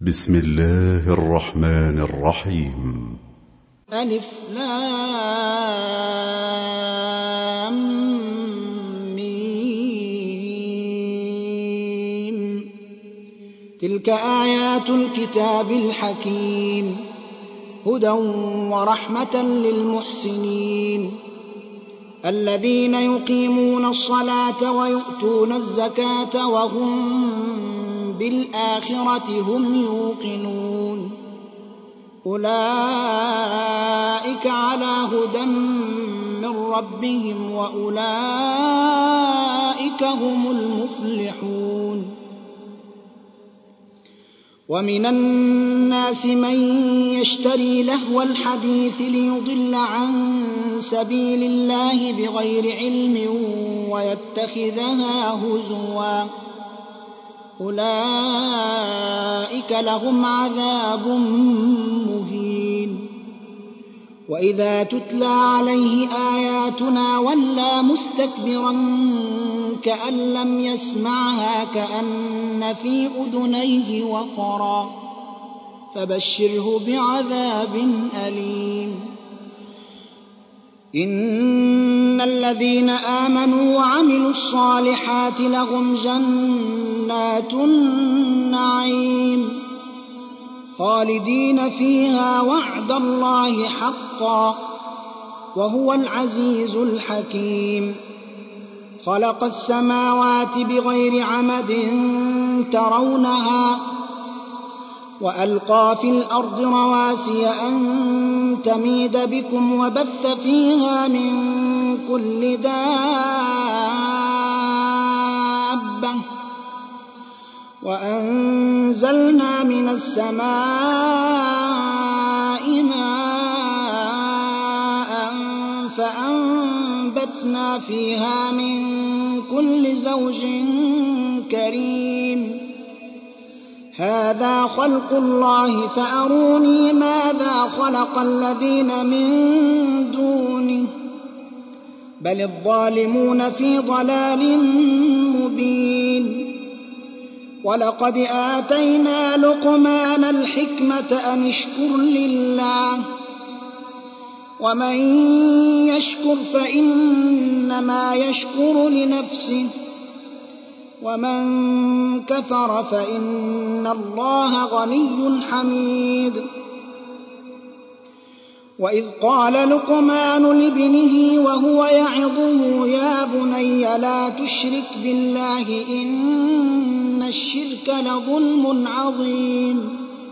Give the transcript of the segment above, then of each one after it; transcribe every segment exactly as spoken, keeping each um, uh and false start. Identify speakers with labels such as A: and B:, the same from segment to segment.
A: بسم الله الرحمن الرحيم.
B: ألف لام ميم. تلك آيات الكتاب الحكيم، هدى ورحمة للمحسنين الذين يقيمون الصلاة ويؤتون الزكاة وهم بالآخرة هم يوقنون. أولئك على هدى من ربهم وأولئك هم المفلحون. ومن الناس من يشتري لهو الحديث ليضل عن سبيل الله بغير علم ويتخذها هزوا، أولئك لهم عذاب مهين. وإذا تتلى عليه آياتنا ولى مستكبرا كأن لم يسمعها كأن في أذنيه وقرا، فبشره بعذاب أليم. إن الذين آمنوا وعملوا الصالحات لهم جنات النعيم خالدين فيها وعد الله حقا، وهو العزيز الحكيم. خلق السماوات بغير عمد ترونها وألقى في الأرض رواسي أن تميد بكم وبث فيها من كل دابة، وأنزلنا من السماء ماء فأنبتنا فيها من كل زوج كريم. هذا خلق الله فأروني ماذا خلق الذين من دونه، بل الظالمون في ضلال مبين. ولقد آتينا لقمان الحكمة أن اشكر لله، ومن يشكر فإنما يشكر لنفسه، ومن كفر فإن الله غني حميد. وإذ قال لقمان لابنه وهو يعظه يا بني لا تشرك بالله إن الشرك لظلم عظيم.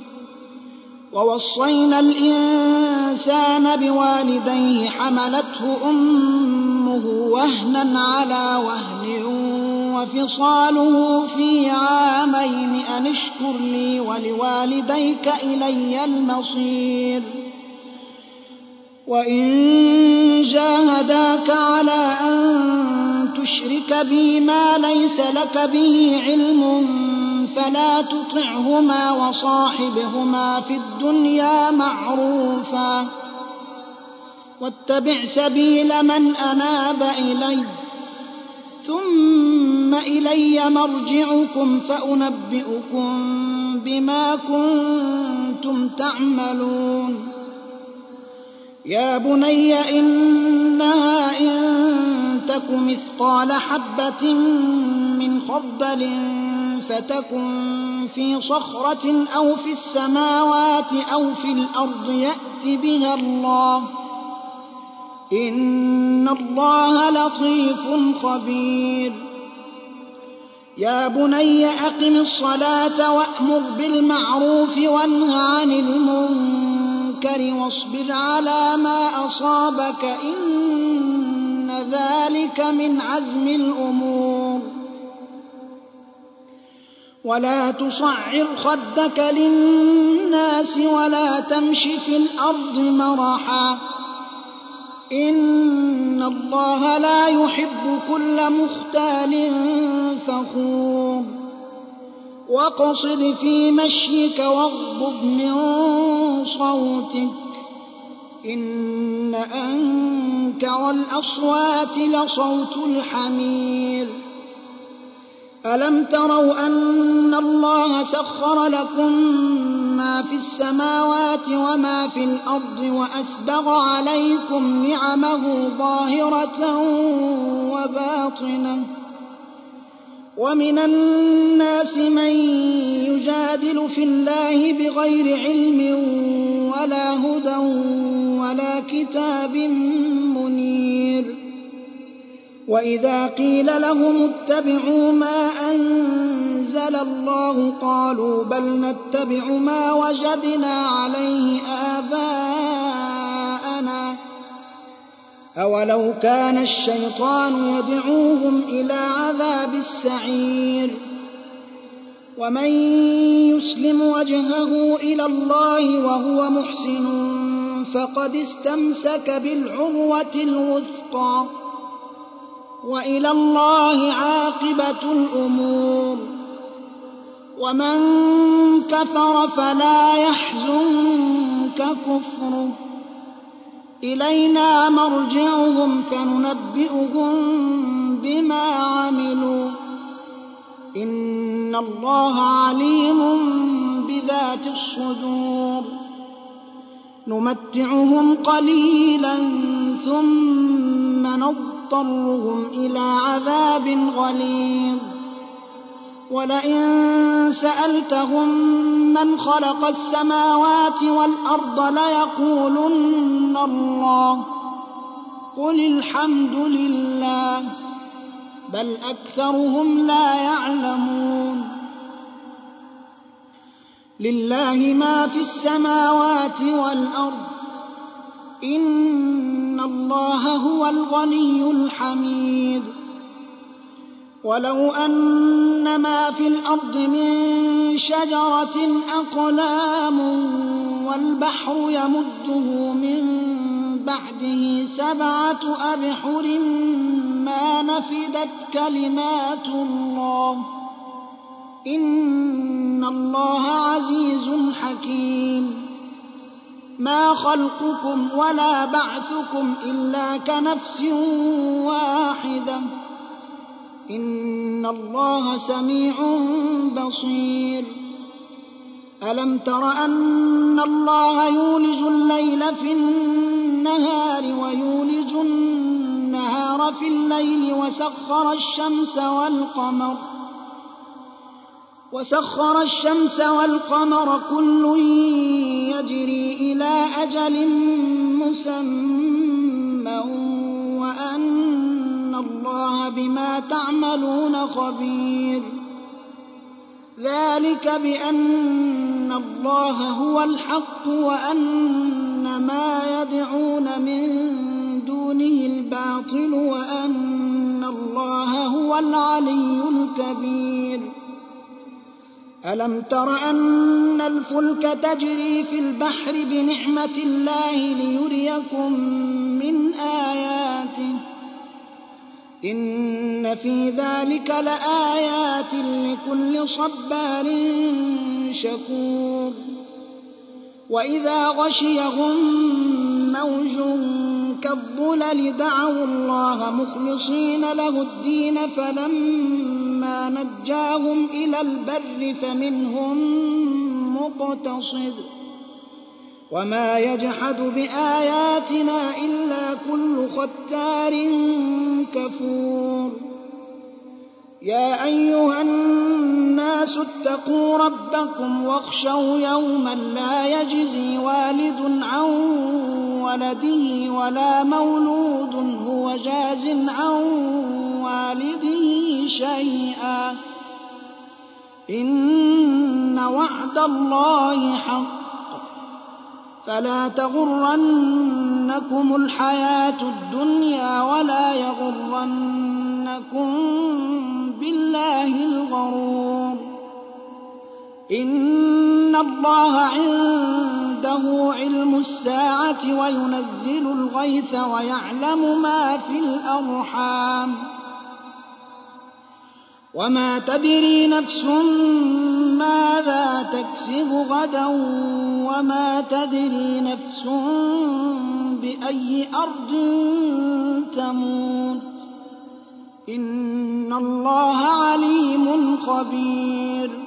B: ووصينا الإنسان بوالديه حملته أمه وهنا على وهن وفصاله في عامين أن اشكر لي ولوالديك إلي المصير. وإن جاهداك على أن تشرك بي ما ليس لك به علم فلا تطعهما وصاحبهما في الدنيا معروفا، واتبع سبيل من أناب إلي، ثم إلي مرجعكم فأنبئكم بما كنتم تعملون. يا بني إنها إن تك مثقال حبة من خردل فتكن في صخرة أو في السماوات أو في الأرض يأت بها الله، إن الله لطيف خبير. يا بني أقم الصلاة وأمر بالمعروف وانه عن المنكر واصبر على ما أصابك إن ذلك من عزم الأمور. ولا تصعر خدك للناس ولا تمش في الأرض مرحا، إن الله لا يحب كل مختال فخور. واقصد في مشيك واغضض من صوتك، إن أنكر الأصوات لصوت الحمير. ألم تروا أن الله سخر لكم ما في السماوات وما في الأرض وأسبغ عليكم نعمه ظاهرة وباطنة ومن الناس من يجادل في الله بغير علم ولا هدى ولا كتاب منير وإذا قيل لهم اتبعوا ما أنزل الله قالوا بل نتبع ما وجدنا عليه آباءنا أولو كان الشيطان يدعوهم إلى عذاب السعير ومن يسلم وجهه إلى الله وهو محسن فقد استمسك بالعروة الوثقى وإلى الله عاقبة الأمور ومن كفر فلا يحزنك كفره إلينا مرجعهم فننبئهم بما عملوا إن الله عليم بذات الصدور نمتعهم قليلا ثم نضطرهم إلى عذاب غليظ ولئن سألتهم من خلق السماوات والأرض ليقولن الله قل الحمد لله بل أكثرهم لا يعلمون لله ما في السماوات والأرض إن الله هو الغني الحميد ولو أن ما في الأرض من شجرة أقلام والبحر يمده من بعده سبعة أبحر ما نفدت كلمات الله إن الله عزيز حكيم ما خلقكم ولا بعثكم إلا كنفس واحدة إن الله سميع بصير ألم تر أن الله يولج الليل في النهار ويولج النهار في الليل وسخر الشمس والقمر وسخر الشمس والقمر كل يجري إلى أجل مسمى وأن الله بما تعملون خبير ذلك بأن الله هو الحق وأن ما يدعون من دونه الباطل وأن الله هو العلي الكبير ألم تر أن الفلك تجري في البحر بنعمة الله ليريكم من آياته إن في ذلك لآيات لكل صبار شكور وإذا غشيهم موج كالظلل دعوا الله مخلصين له الدين فلما نجاهم إلى البر فمنهم مقتصد وما يجحد بآياتنا إلا كل ختار كفور يا أيها الناس اتقوا ربكم واخشوا يوما لا يجزي والد عن ولده ولا مولود هو جاز عن والده شيئا إن وعد الله حق فلا تغرنكم الحياة الدنيا ولا يغرنكم بالله الغرور إن الله عنده علم الساعة وينزل الغيث ويعلم ما في الأرحام وما تدري نفس ماذا تكسب غدا وما تدري نفس بأي أرض تموت إن الله عليم خبير